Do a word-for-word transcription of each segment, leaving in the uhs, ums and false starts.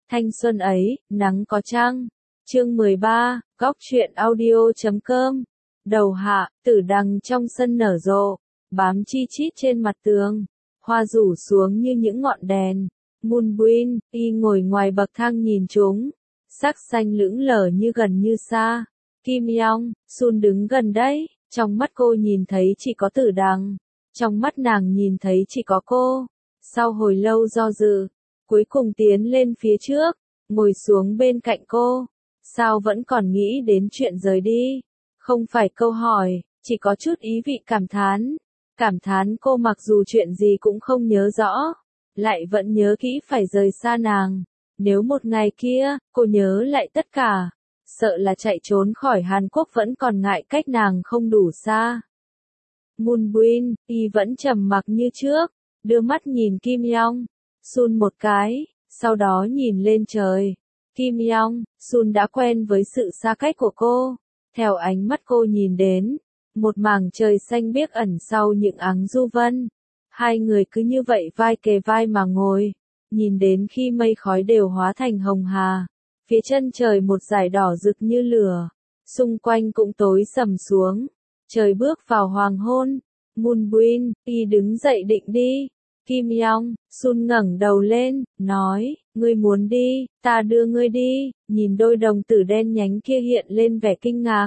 Thanh xuân ấy, nắng có trăng. Chương mười ba, góc truyện audio chấm com. Đầu hạ, tử đằng trong sân nở rộ, bám chi chít trên mặt tường, hoa rủ xuống như những ngọn đèn. Moonbeam, y ngồi ngoài bậc thang nhìn chúng, sắc xanh lững lờ như gần như xa. Kim Yong, Sun đứng gần đấy, trong mắt cô nhìn thấy chỉ có tử đằng, trong mắt nàng nhìn thấy chỉ có cô. Sau hồi lâu do dự, cuối cùng tiến lên phía trước, ngồi xuống bên cạnh cô. Sao vẫn còn nghĩ đến chuyện rời đi? Không phải câu hỏi, chỉ có chút ý vị cảm thán. Cảm thán cô mặc dù chuyện gì cũng không nhớ rõ, lại vẫn nhớ kỹ phải rời xa nàng. Nếu một ngày kia, cô nhớ lại tất cả, sợ là chạy trốn khỏi Hàn Quốc vẫn còn ngại cách nàng không đủ xa. Moonbeam, y vẫn trầm mặc như trước, đưa mắt nhìn Kim Yong, Sun một cái, sau đó nhìn lên trời. Kim Yong, Sun đã quen với sự xa cách của cô. Theo ánh mắt cô nhìn đến, một mảng trời xanh biếc ẩn sau những áng du vân. Hai người cứ như vậy vai kề vai mà ngồi, nhìn đến khi mây khói đều hóa thành hồng hà. Phía chân trời một dải đỏ rực như lửa, xung quanh cũng tối sầm xuống. Trời bước vào hoàng hôn. Moonbeam, y đứng dậy định đi. Kim Yong, Sun ngẩng đầu lên, nói, ngươi muốn đi, ta đưa ngươi đi. Nhìn đôi đồng tử đen nhánh kia hiện lên vẻ kinh ngạc.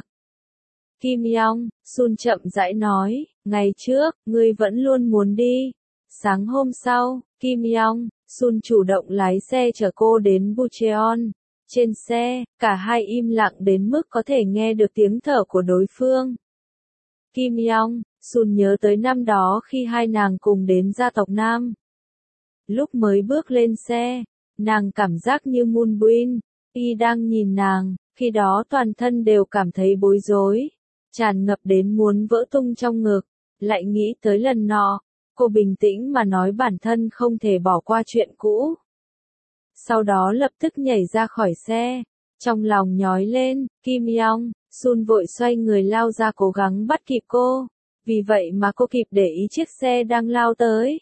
Kim Yong, Sun chậm rãi nói, ngày trước, ngươi vẫn luôn muốn đi. Sáng hôm sau, Kim Yong, Sun chủ động lái xe chở cô đến Bucheon. Trên xe, cả hai im lặng đến mức có thể nghe được tiếng thở của đối phương. Kim Yong, Sun nhớ tới năm đó khi hai nàng cùng đến gia tộc Nam. Lúc mới bước lên xe, nàng cảm giác như Moonbeam, y đang nhìn nàng, khi đó toàn thân đều cảm thấy bối rối, tràn ngập đến muốn vỡ tung trong ngực. Lại nghĩ tới lần nọ, cô bình tĩnh mà nói bản thân không thể bỏ qua chuyện cũ. Sau đó lập tức nhảy ra khỏi xe, trong lòng nhói lên. Kim Yong, Sun vội xoay người lao ra cố gắng bắt kịp cô, vì vậy mà cô kịp để ý chiếc xe đang lao tới.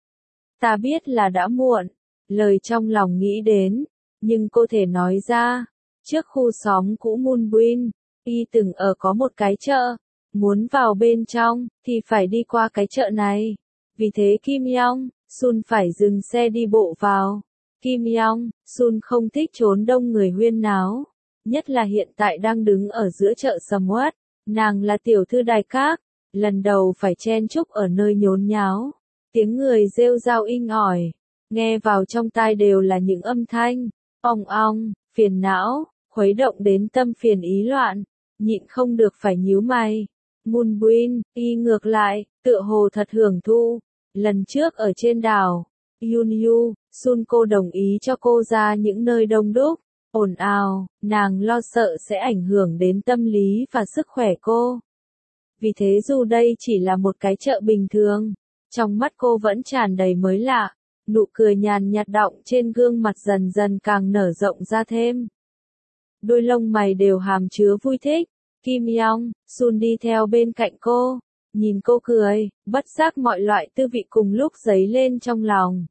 Ta biết là đã muộn, lời trong lòng nghĩ đến, nhưng cô thể nói ra. Trước khu xóm cũ Moonbeam, y từng ở có một cái chợ, muốn vào bên trong, thì phải đi qua cái chợ này. Vì thế Kim Yong, Sun phải dừng xe đi bộ vào. Kim Yong, Sun không thích trốn đông người huyên náo, nhất là hiện tại đang đứng ở giữa chợ sầm uất. Nàng là tiểu thư đài các, lần đầu phải chen chúc ở nơi nhốn nháo. Tiếng người rêu rao inh ỏi, nghe vào trong tai đều là những âm thanh ong ong, phiền não, khuấy động đến tâm phiền ý loạn, nhịn không được phải nhíu mày. Moonbeam, y ngược lại, tựa hồ thật hưởng thụ. Lần trước ở trên đảo Yunyu, Sun cô đồng ý cho cô ra những nơi đông đúc, ồn ào, nàng lo sợ sẽ ảnh hưởng đến tâm lý và sức khỏe cô. Vì thế dù đây chỉ là một cái chợ bình thường, trong mắt cô vẫn tràn đầy mới lạ, nụ cười nhàn nhạt đọng trên gương mặt dần dần càng nở rộng ra thêm. Đôi lông mày đều hàm chứa vui thích. Kim Yong, Sun đi theo bên cạnh cô, nhìn cô cười, bất giác mọi loại tư vị cùng lúc dấy lên trong lòng.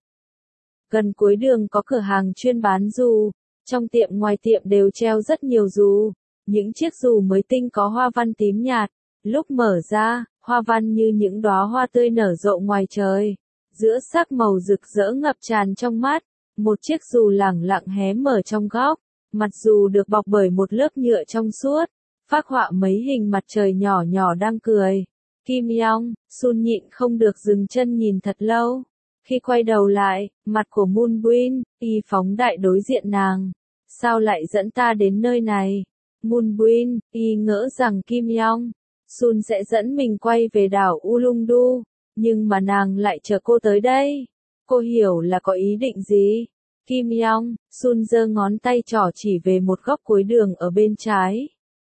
Gần cuối đường có cửa hàng chuyên bán dù, trong tiệm ngoài tiệm đều treo rất nhiều dù, những chiếc dù mới tinh có hoa văn tím nhạt, lúc mở ra, hoa văn như những đóa hoa tươi nở rộ ngoài trời, giữa sắc màu rực rỡ ngập tràn trong mắt. Một chiếc dù lẳng lặng hé mở trong góc, mặt dù được bọc bởi một lớp nhựa trong suốt, phác họa mấy hình mặt trời nhỏ nhỏ đang cười. Kim Yong, Sun nhịn không được dừng chân nhìn thật lâu. Khi quay đầu lại, mặt của Moonbeam, y phóng đại đối diện nàng. Sao lại dẫn ta đến nơi này? Moonbeam, y ngỡ rằng Kim Yong, Sun sẽ dẫn mình quay về đảo Ulungdu, nhưng mà nàng lại chờ cô tới đây. Cô hiểu là có ý định gì? Kim Yong, Sun giơ ngón tay trỏ chỉ về một góc cuối đường ở bên trái.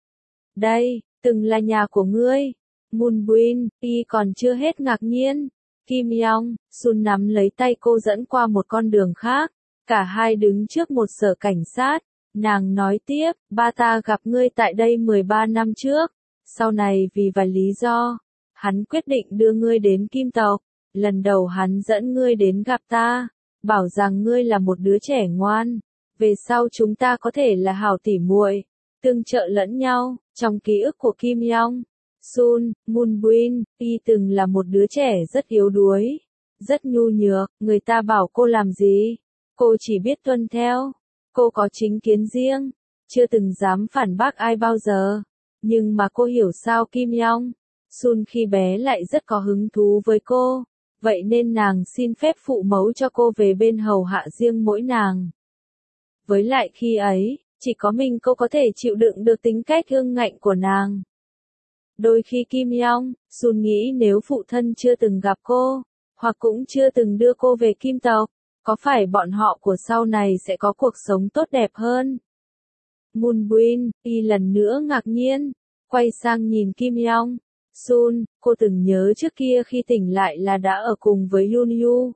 Đây, từng là nhà của ngươi. Moonbeam, y còn chưa hết ngạc nhiên. Kim Yong, Sun nắm lấy tay cô dẫn qua một con đường khác. Cả hai đứng trước một sở cảnh sát. Nàng nói tiếp, ba ta gặp ngươi tại đây mười ba năm trước. Sau này vì vài lý do, hắn quyết định đưa ngươi đến Kim tộc. Lần đầu hắn dẫn ngươi đến gặp ta, bảo rằng ngươi là một đứa trẻ ngoan, Về sau chúng ta có thể là hảo tỉ muội, tương trợ lẫn nhau. Trong ký ức của Kim Yong Sun, Moonbin, y từng là một đứa trẻ rất yếu đuối, rất nhu nhược, người ta bảo cô làm gì, cô chỉ biết tuân theo. Cô có chính kiến riêng, chưa từng dám phản bác ai bao giờ. Nhưng mà cô hiểu sao Kim Yong Sun khi bé lại rất có hứng thú với cô, vậy nên nàng xin phép phụ mẫu cho cô về bên hầu hạ riêng mỗi nàng. Với lại khi ấy, chỉ có mình cô có thể chịu đựng được tính cách ương ngạnh của nàng. Đôi khi Kim Yong Sun nghĩ nếu phụ thân chưa từng gặp cô, hoặc cũng chưa từng đưa cô về Kim tộc, có phải bọn họ của sau này sẽ có cuộc sống tốt đẹp hơn? Moonbin, y lần nữa ngạc nhiên, quay sang nhìn Kim Yong Sun, cô từng nhớ trước kia khi tỉnh lại là đã ở cùng với Yoon Yu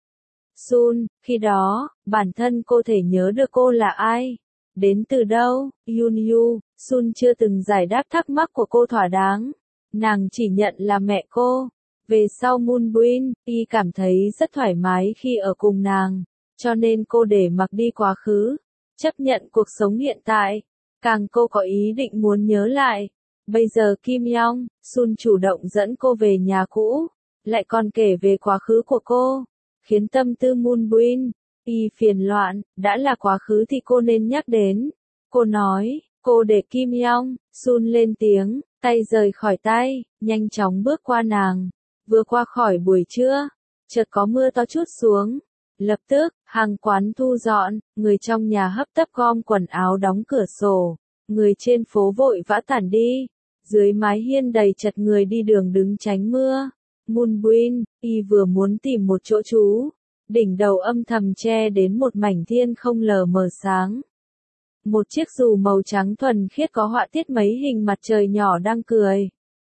Sun, khi đó, bản thân cô thể nhớ được cô là ai, đến từ đâu. Yoon Yu Sun chưa từng giải đáp thắc mắc của cô thỏa đáng, nàng chỉ nhận là mẹ cô. Về sau Moonbin, y cảm thấy rất thoải mái khi ở cùng nàng, cho nên cô để mặc đi quá khứ, chấp nhận cuộc sống hiện tại, càng cô có ý định muốn nhớ lại. Bây giờ Kim Yong Sun chủ động dẫn cô về nhà cũ, lại còn kể về quá khứ của cô, khiến tâm tư Moonbin y phiền loạn. Đã là quá khứ thì cô nên nhắc đến. Cô nói, cô để Kim Yong Sun lên tiếng, tay rời khỏi tay, nhanh chóng bước qua nàng. Vừa qua khỏi buổi trưa, chợt có mưa to trút xuống. Lập tức, hàng quán thu dọn, người trong nhà hấp tấp gom quần áo đóng cửa sổ, người trên phố vội vã tản đi. Dưới mái hiên đầy chật người đi đường đứng tránh mưa. Moonbin, y vừa muốn tìm một chỗ trú, đỉnh đầu âm thầm che đến một mảnh thiên không lờ mờ sáng. Một chiếc dù màu trắng thuần khiết có họa tiết mấy hình mặt trời nhỏ đang cười.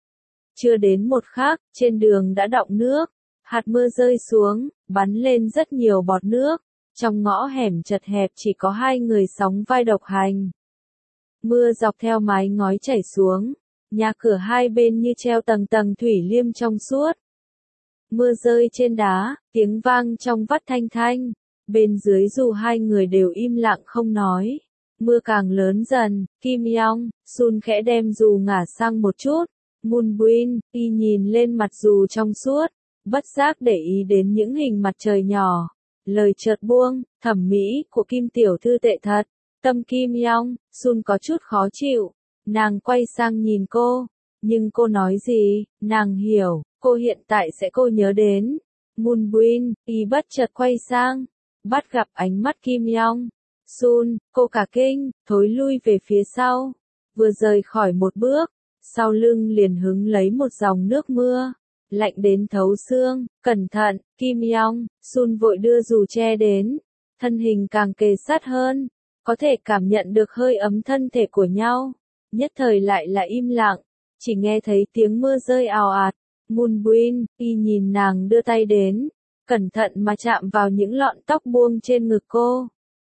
Chưa đến một khắc, trên đường đã đọng nước, hạt mưa rơi xuống, bắn lên rất nhiều bọt nước. Trong ngõ hẻm chật hẹp chỉ có hai người sóng vai độc hành. Mưa dọc theo mái ngói chảy xuống, nhà cửa hai bên như treo tầng tầng thủy liêm trong suốt. Mưa rơi trên đá, tiếng vang trong vắt thanh thanh. Bên dưới dù hai người đều im lặng không nói. Mưa càng lớn dần, Kim Yong Sun khẽ đem dù ngả sang một chút. Moonbin, y nhìn lên mặt dù trong suốt, bất giác để ý đến những hình mặt trời nhỏ. Lời chợt buông, thẩm mỹ của Kim tiểu thư tệ thật. Tâm Kim Yong Sun có chút khó chịu. Nàng quay sang nhìn cô, nhưng cô nói gì, nàng hiểu, cô hiện tại sẽ cô nhớ đến. Moonbin, y bất chợt quay sang, bắt gặp ánh mắt Kim Yong Sun, cô cả kinh, thối lui về phía sau, vừa rời khỏi một bước, sau lưng liền hứng lấy một dòng nước mưa, lạnh đến thấu xương. Cẩn thận, Kim Yong Sun vội đưa dù che đến, thân hình càng kề sát hơn, có thể cảm nhận được hơi ấm thân thể của nhau. Nhất thời lại là im lặng, chỉ nghe thấy tiếng mưa rơi ào ạt. Moonbin, y nhìn nàng đưa tay đến, cẩn thận mà chạm vào những lọn tóc buông trên ngực cô.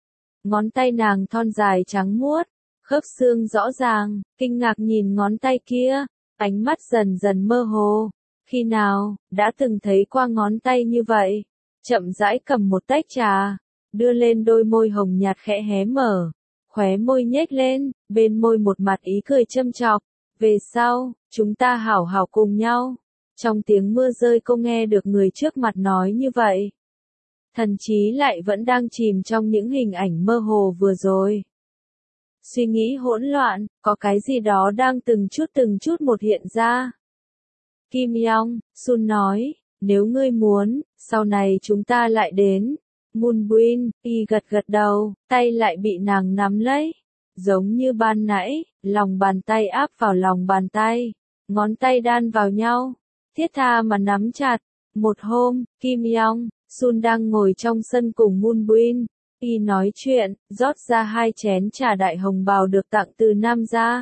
Ngón tay nàng thon dài trắng muốt, khớp xương rõ ràng, kinh ngạc nhìn ngón tay kia, ánh mắt dần dần mơ hồ. Khi nào, đã từng thấy qua ngón tay như vậy? Chậm rãi cầm một tách trà, đưa lên đôi môi hồng nhạt khẽ hé mở, khóe môi nhếch lên, bên môi một mặt ý cười châm chọc. Về sau, chúng ta hảo hảo cùng nhau. Trong tiếng mưa rơi cô nghe được người trước mặt nói như vậy. Thần trí lại vẫn đang chìm trong những hình ảnh mơ hồ vừa rồi. Suy nghĩ hỗn loạn, có cái gì đó đang từng chút từng chút một hiện ra. Kim Yong Sun nói, nếu ngươi muốn, sau này chúng ta lại đến. Moonbin, y gật gật đầu, tay lại bị nàng nắm lấy. Giống như ban nãy, lòng bàn tay áp vào lòng bàn tay, ngón tay đan vào nhau, thiết tha mà nắm chặt. Một hôm, Kim Yong Sun đang ngồi trong sân cùng Moonbin, y nói chuyện, rót ra hai chén trà đại hồng bào được tặng từ Nam gia.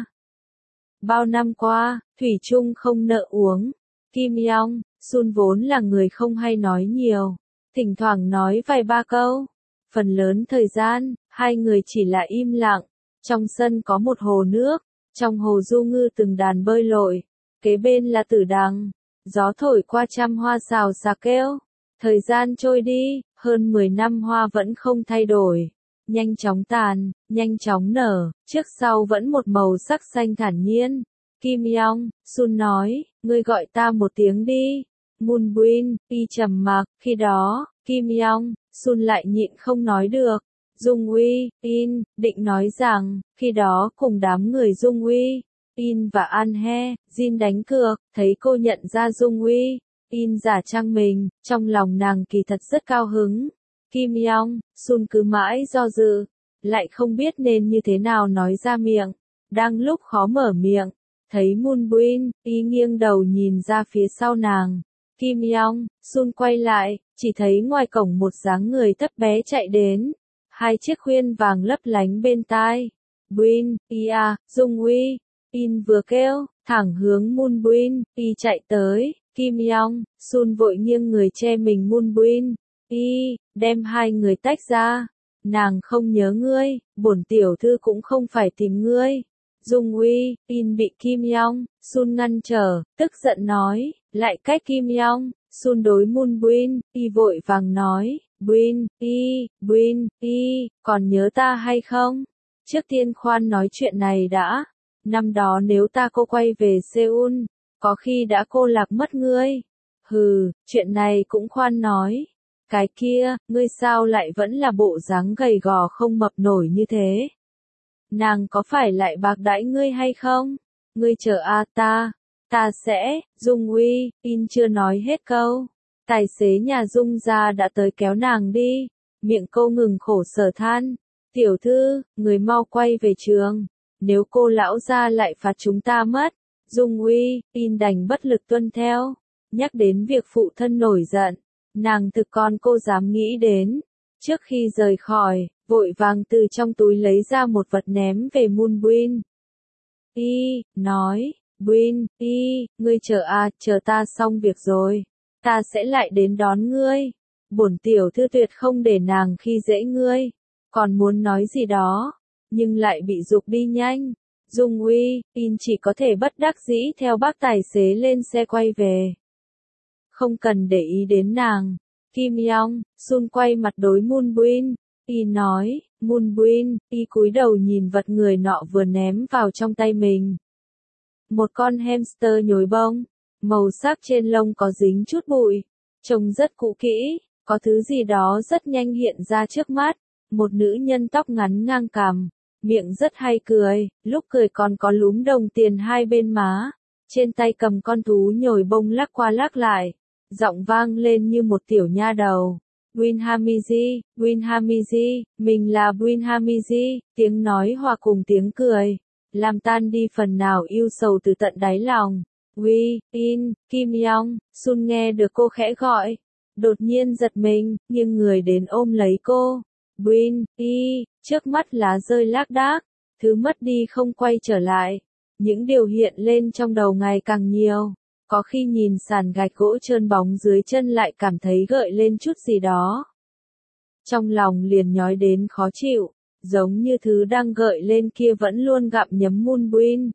Bao năm qua, thủy chung không nợ uống. Kim Yong Sun vốn là người không hay nói nhiều, thỉnh thoảng nói vài ba câu. Phần lớn thời gian, hai người chỉ là im lặng. Trong sân có một hồ nước, trong hồ du ngư từng đàn bơi lội, kế bên là tử đằng, gió thổi qua trăm hoa xào xạc kêu. Thời gian trôi đi, hơn mười năm hoa vẫn không thay đổi. nhanh chóng tàn, nhanh chóng nở, trước sau vẫn một màu sắc xanh thản nhiên. Kim Yong, Sun nói, ngươi gọi ta một tiếng đi. Moonbin, y trầm mặc, khi đó, Kim Yong, Sun lại nhịn không nói được. Dung Uy, In, định nói rằng, khi đó cùng đám người Dung Uy, In và An He, Jin đánh cược, thấy cô nhận ra Dung Uy, In giả trang mình, trong lòng nàng kỳ thật rất cao hứng. Kim Yong, Sun cứ mãi do dự, lại không biết nên như thế nào nói ra miệng, đang lúc khó mở miệng, thấy Moonbin, y nghiêng đầu nhìn ra phía sau nàng. Kim Yong, Sun quay lại, chỉ thấy ngoài cổng một dáng người thấp bé chạy đến, hai chiếc khuyên vàng lấp lánh bên tai. Buin, Ia, Dung Uy, In vừa kêu, thẳng hướng Moonbin, y chạy tới. Kim Yong, Sun vội nghiêng người che mình Moonbin, y, đem hai người tách ra. Nàng không nhớ ngươi, bổn tiểu thư cũng không phải tìm ngươi. Dung Uy, In bị Kim Yong, Sun ngăn trở, tức giận nói, lại cách Kim Yong, Sun đối Moonbin, y vội vàng nói, Buin, y, Buin, y, còn nhớ ta hay không? Trước tiên khoan nói chuyện này đã, năm đó nếu ta cô quay về Seoul, có khi đã cô lạc mất ngươi. Hừ, chuyện này cũng khoan nói. Cái kia, ngươi sao lại vẫn là bộ dáng gầy gò không mập nổi như thế? Nàng có phải lại bạc đãi ngươi hay không? Ngươi chờ a ta, ta sẽ, Dung Uy, In chưa nói hết câu. Tài xế nhà Dung gia đã tới kéo nàng đi, miệng cô ngừng khổ sở than. Tiểu thư, người mau quay về trường, nếu cô lão gia lại phạt chúng ta mất. Dung Uy, In đành bất lực tuân theo. Nhắc đến việc phụ thân nổi giận, nàng thực con cô dám nghĩ đến. Trước khi rời khỏi, vội vàng từ trong túi lấy ra một vật ném về Moonbin. Y, nói, Buin, y, ngươi chờ à, chờ ta xong việc rồi, ta sẽ lại đến đón ngươi. Bổn tiểu thư tuyệt không để nàng khi dễ ngươi. Còn muốn nói gì đó, nhưng lại bị giục đi nhanh. Dung Uy, In chỉ có thể bất đắc dĩ theo bác tài xế lên xe quay về. Không cần để ý đến nàng. Kim Yong, Sun quay mặt đối Moonbin, y nói, Moonbin, y cúi đầu nhìn vật người nọ vừa ném vào trong tay mình. Một con hamster nhồi bông, màu sắc trên lông có dính chút bụi, trông rất cũ kỹ, có thứ gì đó rất nhanh hiện ra trước mắt, một nữ nhân tóc ngắn ngang cằm, miệng rất hay cười, lúc cười còn có lúm đồng tiền hai bên má, trên tay cầm con thú nhồi bông lắc qua lắc lại, giọng vang lên như một tiểu nha đầu. Win Hamiji, Win Hamiji, mình là Win Hamiji, tiếng nói hòa cùng tiếng cười, làm tan đi phần nào yêu sầu từ tận đáy lòng. Wi, In, Kim Yong, Sun nghe được cô khẽ gọi, đột nhiên giật mình, nhưng người đến ôm lấy cô. Win, y, trước mắt lá rơi lác đác, thứ mất đi không quay trở lại. Những điều hiện lên trong đầu ngày càng nhiều. Có khi nhìn sàn gạch gỗ trơn bóng dưới chân lại cảm thấy gợi lên chút gì đó. Trong lòng liền nhói đến khó chịu, giống như thứ đang gợi lên kia vẫn luôn gặm nhấm Moonbin.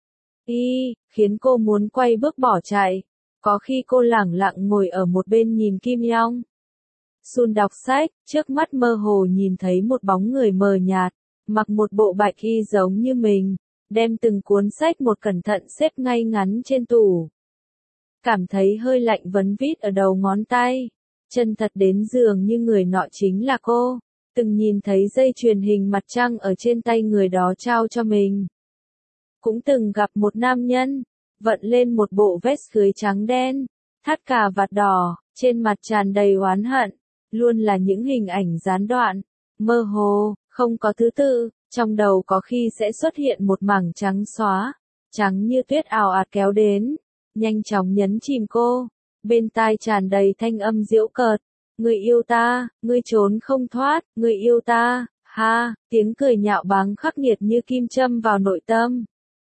Y, khiến cô muốn quay bước bỏ chạy. Có khi cô lẳng lặng ngồi ở một bên nhìn Kim Yong. Sun đọc sách, trước mắt mơ hồ nhìn thấy một bóng người mờ nhạt, mặc một bộ bạch y giống như mình, đem từng cuốn sách một cẩn thận xếp ngay ngắn trên tủ. Cảm thấy hơi lạnh vấn vít ở đầu ngón tay, chân thật đến dường như người nọ chính là cô, từng nhìn thấy dây chuyền hình mặt trăng ở trên tay người đó trao cho mình. Cũng từng gặp một nam nhân, vận lên một bộ vest cưới trắng đen, thắt cà vạt đỏ, trên mặt tràn đầy oán hận, luôn là những hình ảnh gián đoạn, mơ hồ, không có thứ tự, trong đầu có khi sẽ xuất hiện một mảng trắng xóa, trắng như tuyết ào ạt kéo đến, nhanh chóng nhấn chìm cô, bên tai tràn đầy thanh âm giễu cợt, người yêu ta, ngươi trốn không thoát, người yêu ta, ha, tiếng cười nhạo báng khắc nghiệt như kim châm vào nội tâm.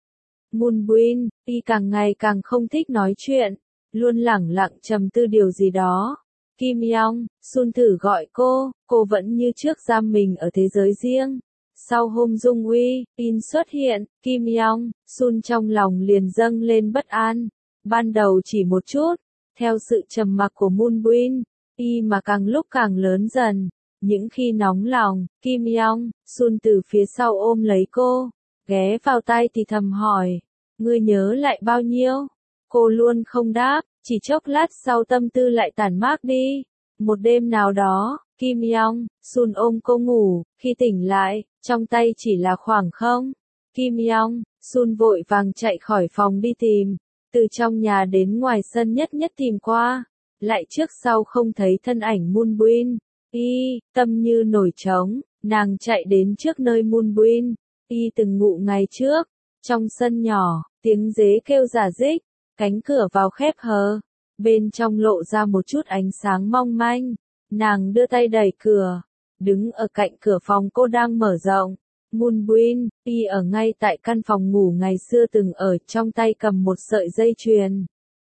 Moonbin, y càng ngày càng không thích nói chuyện, luôn lẳng lặng trầm tư điều gì đó. Kim Yong, Sun thử gọi cô, cô vẫn như trước giam mình ở thế giới riêng. Sau hôm Dung Uy, In xuất hiện, Kim Yong, Sun trong lòng liền dâng lên bất an. Ban đầu chỉ một chút, theo sự trầm mặc của Moonbin, y mà càng lúc càng lớn dần, Những khi nóng lòng, Kim Yong, Sun từ phía sau ôm lấy cô, ghé vào tai thì thầm hỏi, ngươi nhớ lại bao nhiêu? Cô luôn không đáp, chỉ chốc lát sau tâm tư lại tản mát đi. Một đêm nào đó, Kim Yong, Sun ôm cô ngủ, khi tỉnh lại, trong tay chỉ là khoảng không. Kim Yong, Sun vội vàng chạy khỏi phòng đi tìm, từ trong nhà đến ngoài sân nhất nhất tìm qua, lại trước sau không thấy thân ảnh Moonbin. Y, tâm như nổi trống, nàng chạy đến trước nơi Moonbin, Y từng ngủ ngày trước. Trong sân nhỏ, tiếng dế kêu rả rích, cánh cửa vào khép hờ, bên trong lộ ra một chút ánh sáng mong manh. Nàng đưa tay đẩy cửa, đứng ở cạnh cửa phòng cô đang mở rộng. Moonbin, Y ở ngay tại căn phòng ngủ ngày xưa từng ở, trong tay cầm một sợi dây chuyền.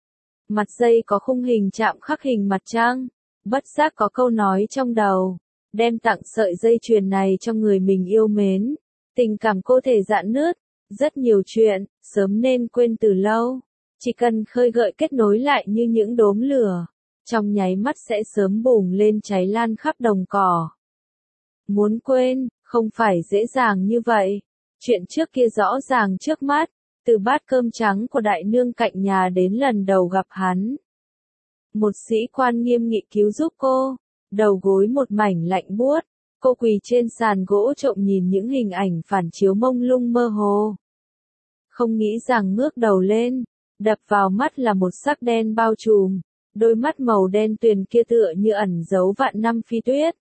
Mặt dây có khung hình chạm khắc hình mặt trăng. Bất giác có câu nói trong đầu, đem tặng sợi dây chuyền này cho người mình yêu mến. Tình cảm cô thể rạn nứt, rất nhiều chuyện, sớm nên quên từ lâu. Chỉ cần khơi gợi kết nối lại như những đốm lửa, trong nháy mắt sẽ sớm bùng lên cháy lan khắp đồng cỏ. Muốn quên, không phải dễ dàng như vậy. Chuyện trước kia rõ ràng trước mắt, từ bát cơm trắng của đại nương cạnh nhà đến lần đầu gặp hắn. Một sĩ quan nghiêm nghị cứu giúp cô, đầu gối một mảnh lạnh buốt, cô quỳ trên sàn gỗ trộm nhìn những hình ảnh phản chiếu mông lung mơ hồ. Không nghĩ rằng ngước đầu lên, đập vào mắt là một sắc đen bao trùm, đôi mắt màu đen tuyền kia tựa như ẩn giấu vạn năm phi tuyết.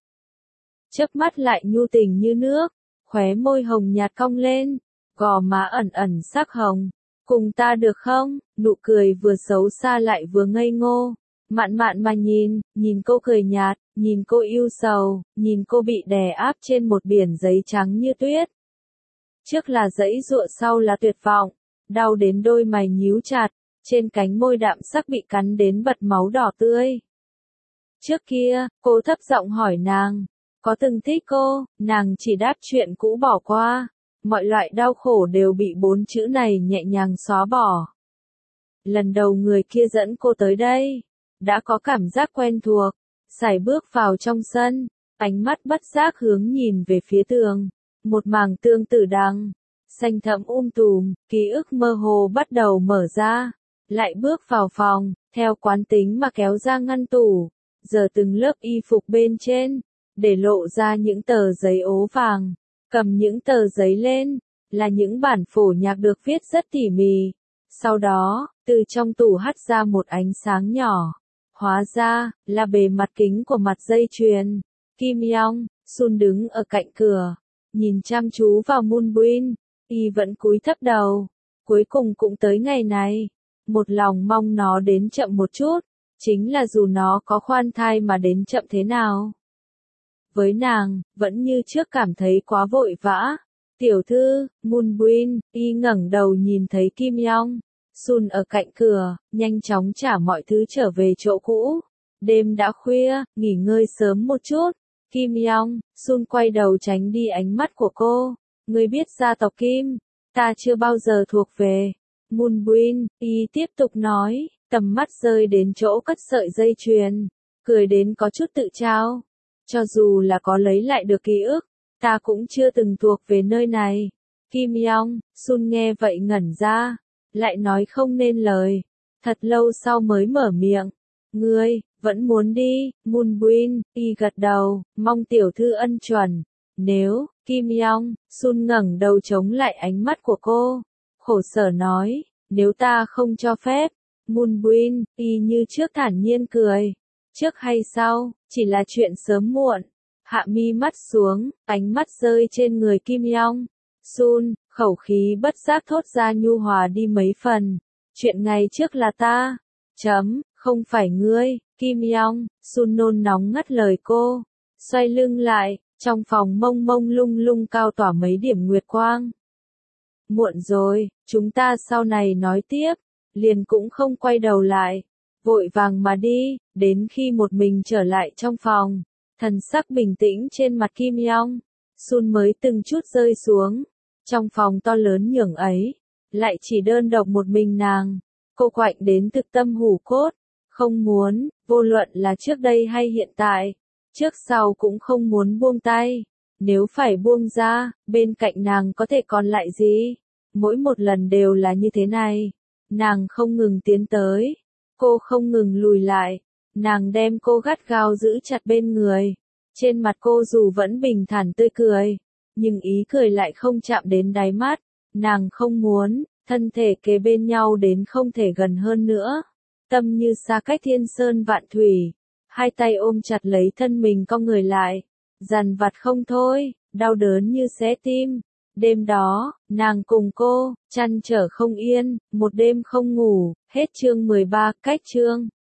Chớp mắt lại nhu tình như nước, khóe môi hồng nhạt cong lên, gò má ẩn ẩn sắc hồng. Cùng ta được không? Nụ cười vừa xấu xa lại vừa ngây ngô. Mạn mạn mà nhìn, nhìn cô cười nhạt, nhìn cô yêu sầu, nhìn cô bị đè áp trên một biển giấy trắng như tuyết. Trước là giãy giụa, sau là tuyệt vọng, đau đến đôi mày nhíu chặt, trên cánh môi đạm sắc bị cắn đến bật máu đỏ tươi. Trước kia, cô thấp giọng hỏi nàng, có từng thích cô, nàng chỉ đáp chuyện cũ bỏ qua, mọi loại đau khổ đều bị bốn chữ này nhẹ nhàng xóa bỏ. Lần đầu người kia dẫn cô tới đây, đã có cảm giác quen thuộc, sải bước vào trong sân, ánh mắt bất giác hướng nhìn về phía tường, một mảng tương tử đằng, xanh thẫm um tùm, ký ức mơ hồ bắt đầu mở ra, lại bước vào phòng, theo quán tính mà kéo ra ngăn tủ, giờ từng lớp y phục bên trên, để lộ ra những tờ giấy ố vàng, cầm những tờ giấy lên, là những bản phổ nhạc được viết rất tỉ mỉ, sau đó, từ trong tủ hắt ra một ánh sáng nhỏ. Hóa ra, là bề mặt kính của mặt dây chuyền. Kim Yong, Sun đứng ở cạnh cửa, nhìn chăm chú vào Moonbin, Y vẫn cúi thấp đầu. Cuối cùng cũng tới ngày này, một lòng mong nó đến chậm một chút, chính là dù nó có khoan thai mà đến chậm thế nào. Với nàng, vẫn như trước cảm thấy quá vội vã. Tiểu thư, Moonbin, Y ngẩng đầu nhìn thấy Kim Yong. Sun ở cạnh cửa, nhanh chóng trả mọi thứ trở về chỗ cũ. Đêm đã khuya, nghỉ ngơi sớm một chút. Kim Yong, Sun quay đầu tránh đi ánh mắt của cô. Ngươi biết gia tộc Kim, ta chưa bao giờ thuộc về. Moonbin, Y tiếp tục nói, tầm mắt rơi đến chỗ cất sợi dây chuyền, cười đến có chút tự trao. Cho dù là có lấy lại được ký ức, ta cũng chưa từng thuộc về nơi này. Kim Yong, Sun nghe vậy ngẩn ra, lại nói không nên lời, thật lâu sau mới mở miệng. Ngươi, vẫn muốn đi, Moonbin, Y gật đầu, mong tiểu thư ân chuẩn. Nếu, Kim Yong, Sun ngẩng đầu chống lại ánh mắt của cô, khổ sở nói, nếu ta không cho phép. Moonbin, Y như trước thản nhiên cười. Trước hay sau, chỉ là chuyện sớm muộn. Hạ mi mắt xuống, ánh mắt rơi trên người Kim Yong. Sun, khẩu khí bất giác thốt ra nhu hòa đi mấy phần. Chuyện ngày trước là ta. Chấm, không phải ngươi, Kim Yong. Sun nôn nóng ngắt lời cô. Xoay lưng lại, trong phòng mông mông lung lung cao tỏa mấy điểm nguyệt quang. Muộn rồi, chúng ta sau này nói tiếp. Liền cũng không quay đầu lại. Vội vàng mà đi, đến khi một mình trở lại trong phòng. Thần sắc bình tĩnh trên mặt Kim Yong. Sun mới từng chút rơi xuống. Trong phòng to lớn nhường ấy, lại chỉ đơn độc một mình nàng. Cô quạnh đến thực tâm hủ cốt. Không muốn, vô luận là trước đây hay hiện tại, trước sau cũng không muốn buông tay. Nếu phải buông ra, bên cạnh nàng có thể còn lại gì? Mỗi một lần đều là như thế này. Nàng không ngừng tiến tới, cô không ngừng lùi lại. Nàng đem cô gắt gao giữ chặt bên người. Trên mặt cô dù vẫn bình thản tươi cười, nhưng ý cười lại không chạm đến đáy mắt. Nàng không muốn, thân thể kề bên nhau đến không thể gần hơn nữa. Tâm như xa cách thiên sơn vạn thủy, hai tay ôm chặt lấy thân mình con người lại, dằn vặt không thôi, đau đớn như xé tim. Đêm đó, nàng cùng cô, trăn trở không yên, một đêm không ngủ, hết chương mười ba, cách chương.